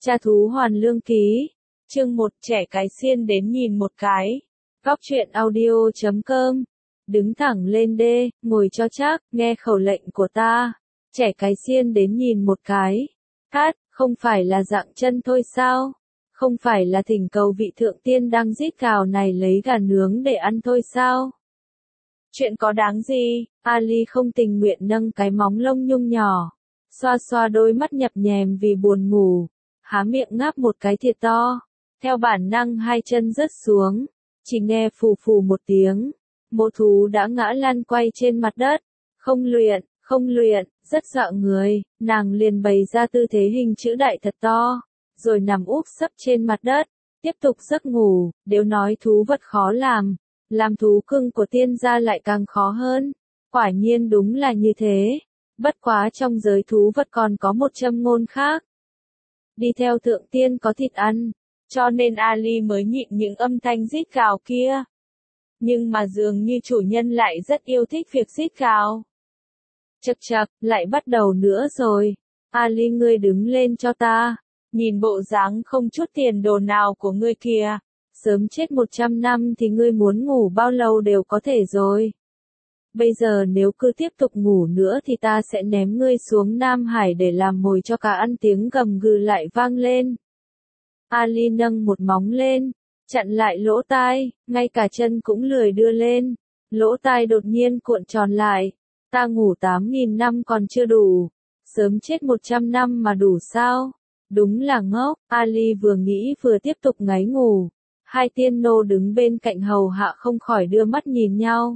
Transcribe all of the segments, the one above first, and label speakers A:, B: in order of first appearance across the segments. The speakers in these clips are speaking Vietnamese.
A: Cha thú hoàn lương ký. Chương 1 trẻ cái xiên đến nhìn một cái. Góc truyện audio.com. Đứng thẳng lên đê, ngồi cho chắc, nghe khẩu lệnh của ta. Trẻ cái xiên đến nhìn một cái. Hát, không phải là dạng chân thôi sao? Không phải là thỉnh cầu vị thượng tiên đang rít gào này lấy gà nướng để ăn thôi sao? Chuyện có đáng gì? Ali không tình nguyện nâng cái móng lông nhung nhỏ. Xoa xoa đôi mắt nhập nhèm vì buồn ngủ. Há miệng ngáp một cái thiệt to. Theo bản năng hai chân rớt xuống. Chỉ nghe phù phù một tiếng. Mộ thú đã ngã lăn quay trên mặt đất. Không luyện, rất sợ người. Nàng liền bày ra tư thế hình chữ đại thật to. Rồi nằm úp sấp trên mặt đất. Tiếp tục giấc ngủ. Nếu nói thú vật khó làm thú cưng của tiên gia lại càng khó hơn. Quả nhiên đúng là như thế. Bất quá trong giới thú vật còn có một châm ngôn khác. Đi theo thượng tiên có thịt ăn, cho nên Ali mới nhịn những âm thanh rít gào kia. Nhưng mà dường như chủ nhân lại rất yêu thích việc rít gào. Chậc, lại bắt đầu nữa rồi. Ali ngươi đứng lên cho ta. Nhìn bộ dáng không chút tiền đồ nào của ngươi kìa. Sớm chết 100 năm thì ngươi muốn ngủ bao lâu đều có thể rồi. Bây giờ nếu cứ tiếp tục ngủ nữa thì ta sẽ ném ngươi xuống Nam Hải để làm mồi cho cá ăn, tiếng gầm gừ lại vang lên. Ali nâng một móng lên, chặn lại lỗ tai, ngay cả chân cũng lười đưa lên. Lỗ tai đột nhiên cuộn tròn lại. Ta ngủ 8.000 năm còn chưa đủ. Sớm chết 100 năm mà đủ sao? Đúng là ngốc. Ali vừa nghĩ vừa tiếp tục ngáy ngủ. Hai tiên nô đứng bên cạnh hầu hạ không khỏi đưa mắt nhìn nhau.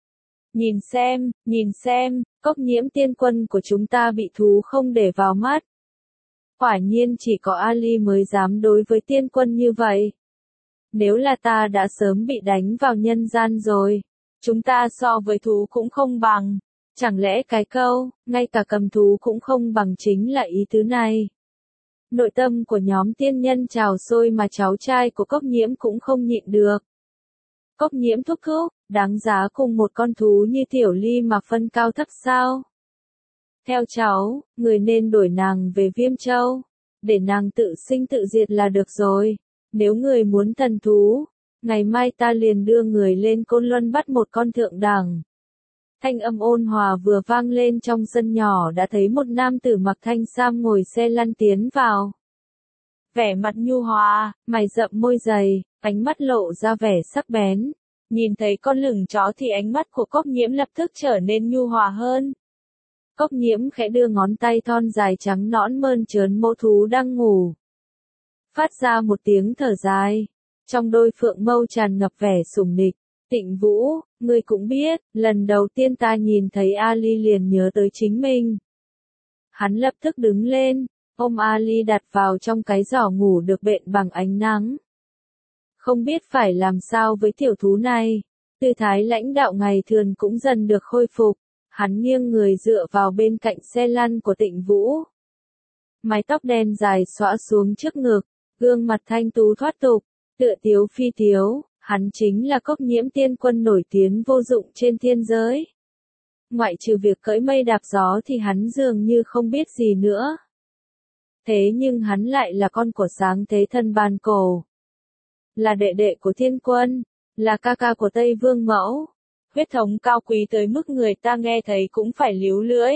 A: Nhìn xem, Cốc Nhiễm tiên quân của chúng ta bị thú không để vào mắt. Quả nhiên chỉ có Ali mới dám đối với tiên quân như vậy. Nếu là ta đã sớm bị đánh vào nhân gian rồi. Chúng ta so với thú cũng không bằng. Chẳng lẽ cái câu, ngay cả cầm thú cũng không bằng chính là ý tứ này. Nội tâm của nhóm tiên nhân trào sôi mà cháu trai của Cốc Nhiễm cũng không nhịn được. Cốc Nhiễm thúc thúc, đáng giá cùng một con thú như Tiểu Ly mà phân cao thấp sao? Theo cháu, người nên đổi nàng về Viêm Châu, để nàng tự sinh tự diệt là được rồi. Nếu người muốn thần thú, ngày mai ta liền đưa người lên Côn Luân bắt một con thượng đẳng. Thanh âm ôn hòa vừa vang lên trong sân nhỏ đã thấy một nam tử mặc thanh sam ngồi xe lăn tiến vào. Vẻ mặt nhu hòa, mày rậm môi dày, ánh mắt lộ ra vẻ sắc bén. Nhìn thấy con lửng chó thì ánh mắt của Cốc Nhiễm lập tức trở nên nhu hòa hơn. Cốc Nhiễm khẽ đưa ngón tay thon dài trắng nõn mơn trớn mẫu thú đang ngủ. Phát ra một tiếng thở dài. Trong đôi phượng mâu tràn ngập vẻ sủng nịch. Tịnh Vũ, ngươi cũng biết, lần đầu tiên ta nhìn thấy Ali liền nhớ tới chính mình. Hắn lập tức đứng lên, ôm Ali đặt vào trong cái giỏ ngủ được bện bằng ánh nắng. Không biết phải làm sao với tiểu thú này. Tư thái lãnh đạo ngày thường cũng dần được khôi phục. Hắn nghiêng người dựa vào bên cạnh xe lăn của Tịnh Vũ. Mái tóc đen dài xõa xuống trước ngực, gương mặt thanh tú thoát tục, tựa tiếu phi tiếu. Hắn chính là Cốc Nhiễm tiên quân nổi tiếng vô dụng trên thiên giới. Ngoại trừ việc cưỡi mây đạp gió thì hắn dường như không biết gì nữa. Thế nhưng hắn lại là con của sáng thế thần Bàn Cổ. Là đệ đệ của thiên quân, là ca ca của Tây Vương Mẫu. Huyết thống cao quý tới mức người ta nghe thấy cũng phải líu lưỡi.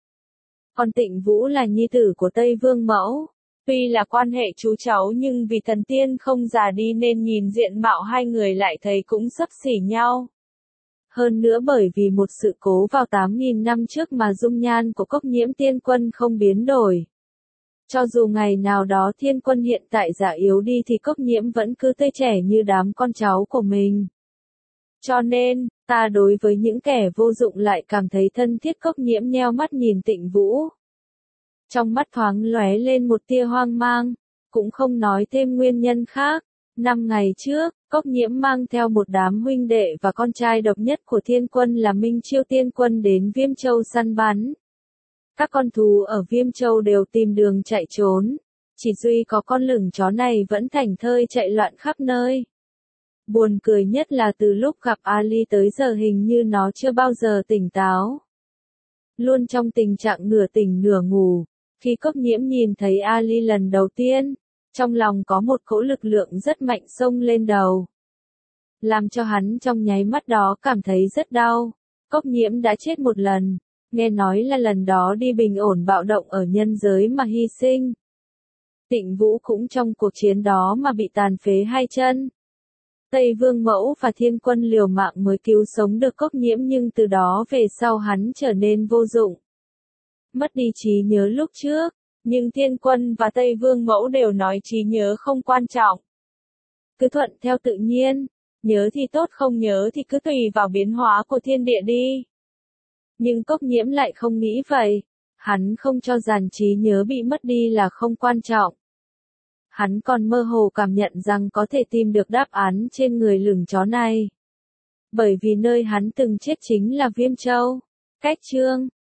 A: Còn Tịnh Vũ là nhi tử của Tây Vương Mẫu. Tuy là quan hệ chú cháu nhưng vì thần tiên không già đi nên nhìn diện mạo hai người lại thấy cũng xấp xỉ nhau. Hơn nữa bởi vì một sự cố vào 8.000 năm trước mà dung nhan của Cốc Nhiễm tiên quân không biến đổi. Cho dù ngày nào đó thiên quân hiện tại già yếu đi thì Cốc Nhiễm vẫn cứ tươi trẻ như đám con cháu của mình. Cho nên, ta đối với những kẻ vô dụng lại cảm thấy thân thiết. Cốc Nhiễm nheo mắt nhìn Tịnh Vũ. Trong mắt thoáng lóe lên một tia hoang mang, cũng không nói thêm nguyên nhân khác. 5 ngày trước, Cốc Nhiễm mang theo một đám huynh đệ và con trai độc nhất của thiên quân là Minh Chiêu tiên quân đến Viêm Châu săn bắn. Các con thú ở Viêm Châu đều tìm đường chạy trốn, chỉ duy có con lửng chó này vẫn thảnh thơi chạy loạn khắp nơi. Buồn cười nhất là từ lúc gặp Ali tới giờ hình như nó chưa bao giờ tỉnh táo. Luôn trong tình trạng nửa tỉnh nửa ngủ. Khi Cốc Nhiễm nhìn thấy Ali lần đầu tiên, trong lòng có một cỗ lực lượng rất mạnh xông lên đầu, làm cho hắn trong nháy mắt đó cảm thấy rất đau. Cốc Nhiễm đã chết một lần, nghe nói là lần đó đi bình ổn bạo động ở nhân giới mà hy sinh. Tịnh Vũ cũng trong cuộc chiến đó mà bị tàn phế hai chân. Tây Vương Mẫu và Thiên Quân liều mạng mới cứu sống được Cốc Nhiễm, nhưng từ đó về sau hắn trở nên vô dụng. Mất đi trí nhớ lúc trước, nhưng Thiên Quân và Tây Vương Mẫu đều nói trí nhớ không quan trọng. Cứ thuận theo tự nhiên, nhớ thì tốt, không nhớ thì cứ tùy vào biến hóa của thiên địa đi. Nhưng Cốc Nhiễm lại không nghĩ vậy, hắn không cho rằng trí nhớ bị mất đi là không quan trọng. Hắn còn mơ hồ cảm nhận rằng có thể tìm được đáp án trên người lửng chó này. Bởi vì nơi hắn từng chết chính là Viêm Châu. Cách chương